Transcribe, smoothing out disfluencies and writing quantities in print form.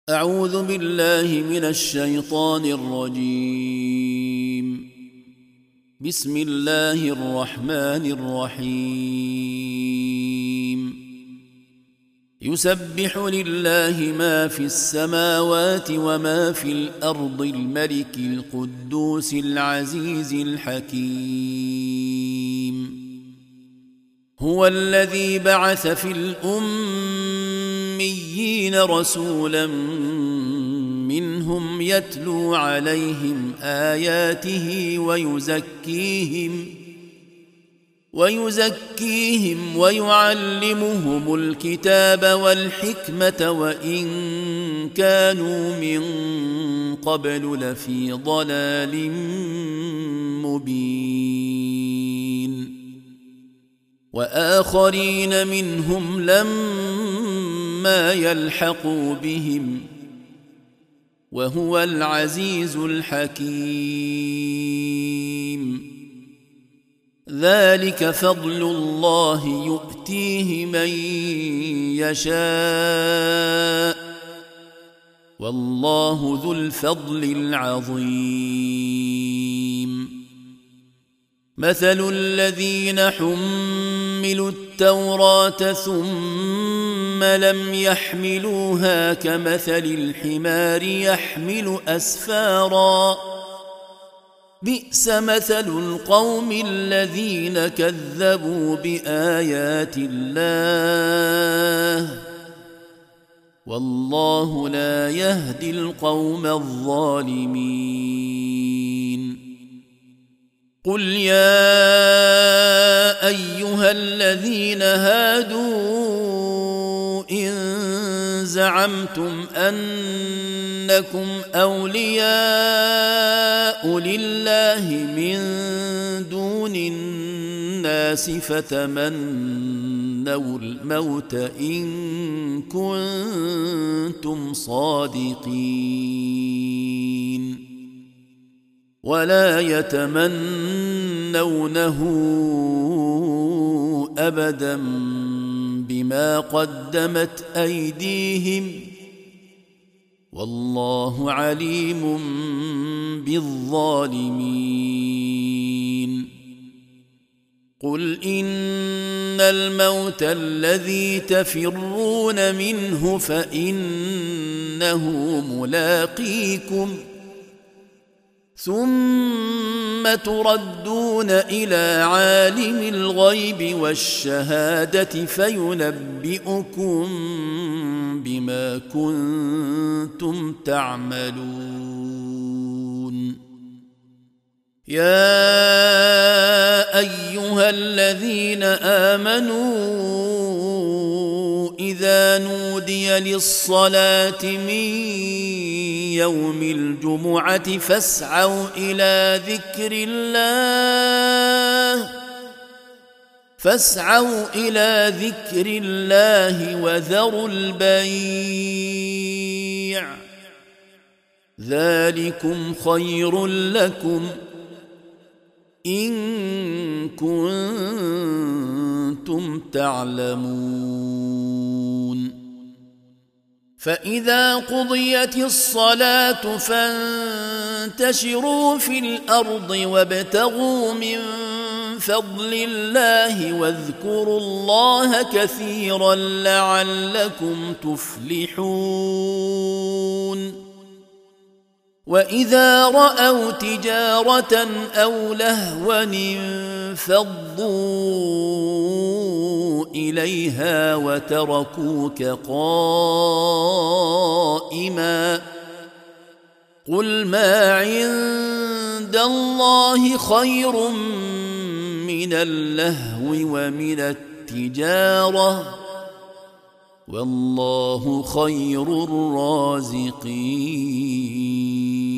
أعوذ بالله من الشيطان الرجيم. بسم الله الرحمن الرحيم. يسبح لله ما في السماوات وما في الأرض الملك القدوس العزيز الحكيم. هو الذي بعث في الأميين رسولا منهم يتلو عليهم آياته ويزكيهم ويعلمهم الكتاب والحكمة وإن كانوا من قبل لفي ضلال مبين. وآخرين منهم لما يلحقوا بهم وهو العزيز الحكيم. ذلك فضل الله يؤتيه من يشاء والله ذو الفضل العظيم. مثل الذين حملوا التوراة ثم لم يحملوها كمثل الحمار يحمل أسفارا بئس مثل القوم الذين كذبوا بآيات الله والله لا يهدي القوم الظالمين. قل يا أيها الذين هادوا إن زعمتم أنكم أولياء لله من دون الناس فتمنوا الموت إن كنتم صادقين ولا يتمنونه أبدا بما قدمت أيديهم والله عليم بالظالمين. قل إن الموت الذي تفرون منه فإنه ملاقيكم ثم تردون إلى عالم الغيب والشهادة فينبئكم بما كنتم تعملون. يا أيها الذين آمنوا إذا نودي للصلاة من يوم الجمعة فاسعوا إلى ذكر الله وذروا البيع ذلكم خير لكم إن كنتم تعلمون. فإذا قضيت الصلاة فانتشروا في الأرض وابتغوا من فضل الله واذكروا الله كثيرا لعلكم تفلحون. وإذا رأوا تجارة أو لهوا انفضوا إليها وتركوك قائما قل ما عند الله خير من اللهو ومن التجارة والله خير الرازقين.